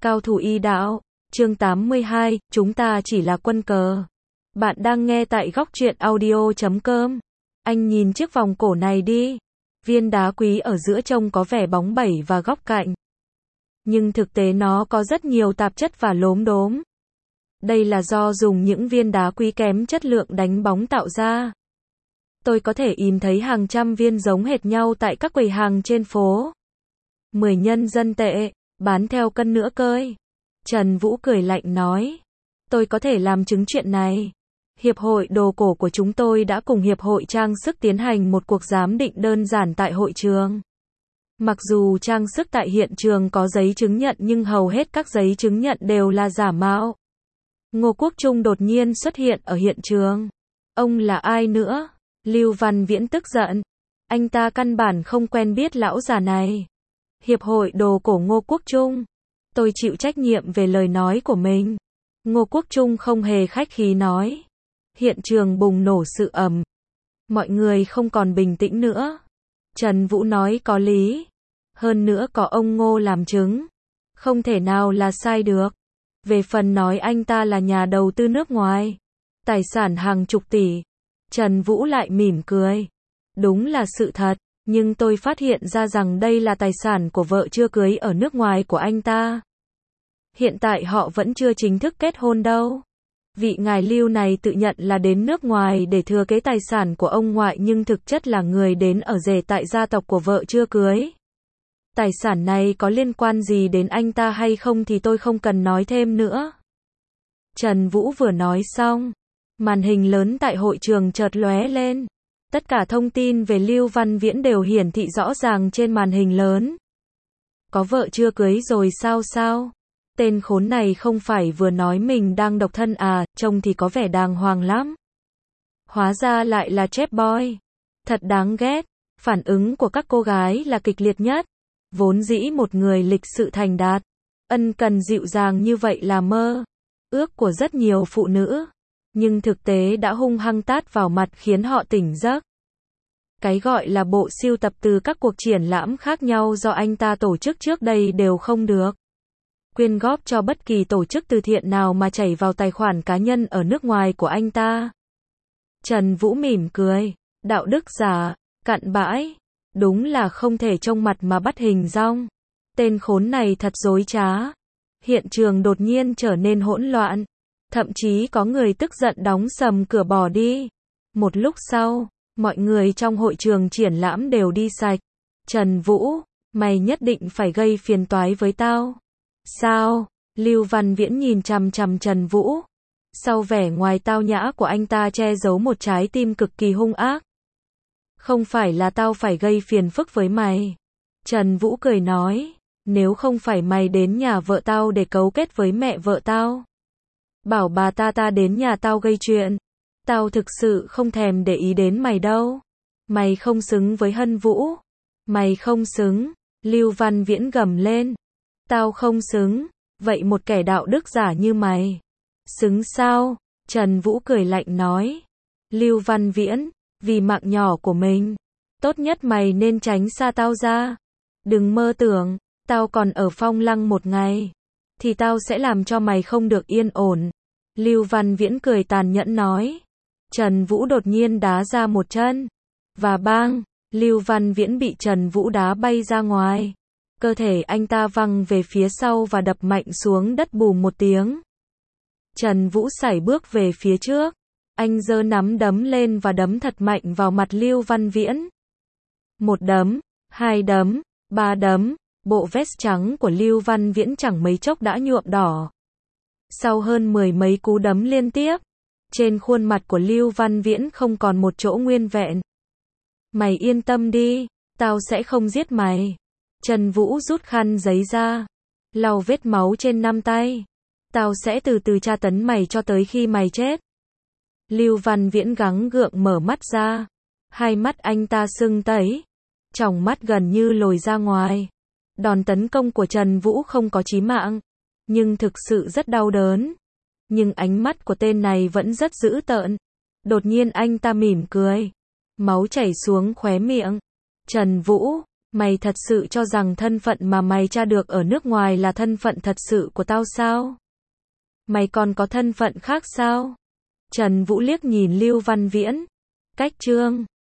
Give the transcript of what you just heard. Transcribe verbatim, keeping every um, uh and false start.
Cao thủ y đạo, chương tám mươi hai, chúng ta chỉ là quân cờ. Bạn đang nghe tại góc truyện audio chấm com. Anh nhìn chiếc vòng cổ này đi. Viên đá quý ở giữa trông có vẻ bóng bẩy và góc cạnh. Nhưng thực tế nó có rất nhiều tạp chất và lốm đốm. Đây là do dùng những viên đá quý kém chất lượng đánh bóng tạo ra. Tôi có thể nhìn thấy hàng trăm viên giống hệt nhau tại các quầy hàng trên phố. mười nhân dân tệ, bán theo cân nữa cơi. Trần Vũ cười lạnh nói. Tôi có thể làm chứng chuyện này. Hiệp hội đồ cổ của chúng tôi đã cùng Hiệp hội trang sức tiến hành một cuộc giám định đơn giản tại hội trường. Mặc dù trang sức tại hiện trường có giấy chứng nhận nhưng hầu hết các giấy chứng nhận đều là giả mạo. Ngô Quốc Trung đột nhiên xuất hiện ở hiện trường. Ông là ai nữa? Lưu Văn Viễn tức giận. Anh ta căn bản không quen biết lão già này. Hiệp hội đồ cổ Ngô Quốc Trung. Tôi chịu trách nhiệm về lời nói của mình. Ngô Quốc Trung không hề khách khí nói. Hiện trường bùng nổ sự ầm. Mọi người không còn bình tĩnh nữa. Trần Vũ nói có lý. Hơn nữa có ông Ngô làm chứng. Không thể nào là sai được. Về phần nói anh ta là nhà đầu tư nước ngoài. Tài sản hàng chục tỷ. Trần Vũ lại mỉm cười. Đúng là sự thật. Nhưng tôi phát hiện ra rằng đây là tài sản của vợ chưa cưới ở nước ngoài của anh ta. Hiện tại họ vẫn chưa chính thức kết hôn đâu. Vị ngài Lưu này tự nhận là đến nước ngoài để thừa kế tài sản của ông ngoại nhưng thực chất là người đến ở rể tại gia tộc của vợ chưa cưới. Tài sản này có liên quan gì đến anh ta hay không thì tôi không cần nói thêm nữa. Trần Vũ vừa nói xong, màn hình lớn tại hội trường chợt lóe lên. Tất cả thông tin về Lưu Văn Viễn đều hiển thị rõ ràng trên màn hình lớn. Có vợ chưa cưới rồi sao sao? Tên khốn này không phải vừa nói mình đang độc thân à, trông thì có vẻ đàng hoàng lắm. Hóa ra lại là chép boy. Thật đáng ghét. Phản ứng của các cô gái là kịch liệt nhất. Vốn dĩ một người lịch sự thành đạt, ân cần dịu dàng như vậy là mơ ước của rất nhiều phụ nữ. Nhưng thực tế đã hung hăng tát vào mặt khiến họ tỉnh giấc. Cái gọi là bộ sưu tập từ các cuộc triển lãm khác nhau do anh ta tổ chức trước đây đều không được quyên góp cho bất kỳ tổ chức từ thiện nào mà chảy vào tài khoản cá nhân ở nước ngoài của anh ta. Trần Vũ mỉm cười. Đạo đức giả, cặn bãi. Đúng là không thể trông mặt mà bắt hình dong. Tên khốn này thật dối trá. Hiện trường đột nhiên trở nên hỗn loạn. Thậm chí có người tức giận đóng sầm cửa bỏ đi. Một lúc sau, mọi người trong hội trường triển lãm đều đi sạch. Trần Vũ, mày nhất định phải gây phiền toái với tao. Sao? Lưu Văn Viễn nhìn chằm chằm Trần Vũ. Sau vẻ ngoài tao nhã của anh ta che giấu một trái tim cực kỳ hung ác. Không phải là tao phải gây phiền phức với mày. Trần Vũ cười nói. Nếu không phải mày đến nhà vợ tao để cấu kết với mẹ vợ tao. Bảo bà ta ta đến nhà tao gây chuyện. Tao thực sự không thèm để ý đến mày đâu. Mày không xứng với Hân Vũ. Mày không xứng. Lưu Văn Viễn gầm lên. Tao không xứng. Vậy một kẻ đạo đức giả như mày xứng sao? Trần Vũ cười lạnh nói. Lưu Văn Viễn, vì mạng nhỏ của mình, tốt nhất mày nên tránh xa tao ra. Đừng mơ tưởng, tao còn ở Phong Lăng một ngày, thì tao sẽ làm cho mày không được yên ổn. Lưu Văn Viễn cười tàn nhẫn nói. Trần Vũ đột nhiên đá ra một chân. Và bang, Lưu Văn Viễn bị Trần Vũ đá bay ra ngoài. Cơ thể anh ta văng về phía sau và đập mạnh xuống đất bùm một tiếng. Trần Vũ sải bước về phía trước. Anh giơ nắm đấm lên và đấm thật mạnh vào mặt Lưu Văn Viễn. Một đấm, hai đấm, ba đấm, bộ vest trắng của Lưu Văn Viễn chẳng mấy chốc đã nhuộm đỏ. Sau hơn mười mấy cú đấm liên tiếp, trên khuôn mặt của Lưu Văn Viễn không còn một chỗ nguyên vẹn. Mày yên tâm đi, tao sẽ không giết mày. Trần Vũ rút khăn giấy ra, lau vết máu trên năm tay. Tao sẽ từ từ tra tấn mày cho tới khi mày chết. Lưu Văn Viễn gắng gượng mở mắt ra. Hai mắt anh ta sưng tấy. Tròng mắt gần như lồi ra ngoài. Đòn tấn công của Trần Vũ không có chí mạng. Nhưng thực sự rất đau đớn. Nhưng ánh mắt của tên này vẫn rất dữ tợn. Đột nhiên anh ta mỉm cười. Máu chảy xuống khóe miệng. Trần Vũ, Mày thật sự cho rằng thân phận mà mày tra được ở nước ngoài là thân phận thật sự của tao sao? Mày còn có thân phận khác sao? Trần Vũ liếc nhìn Lưu Văn Viễn. Cách chương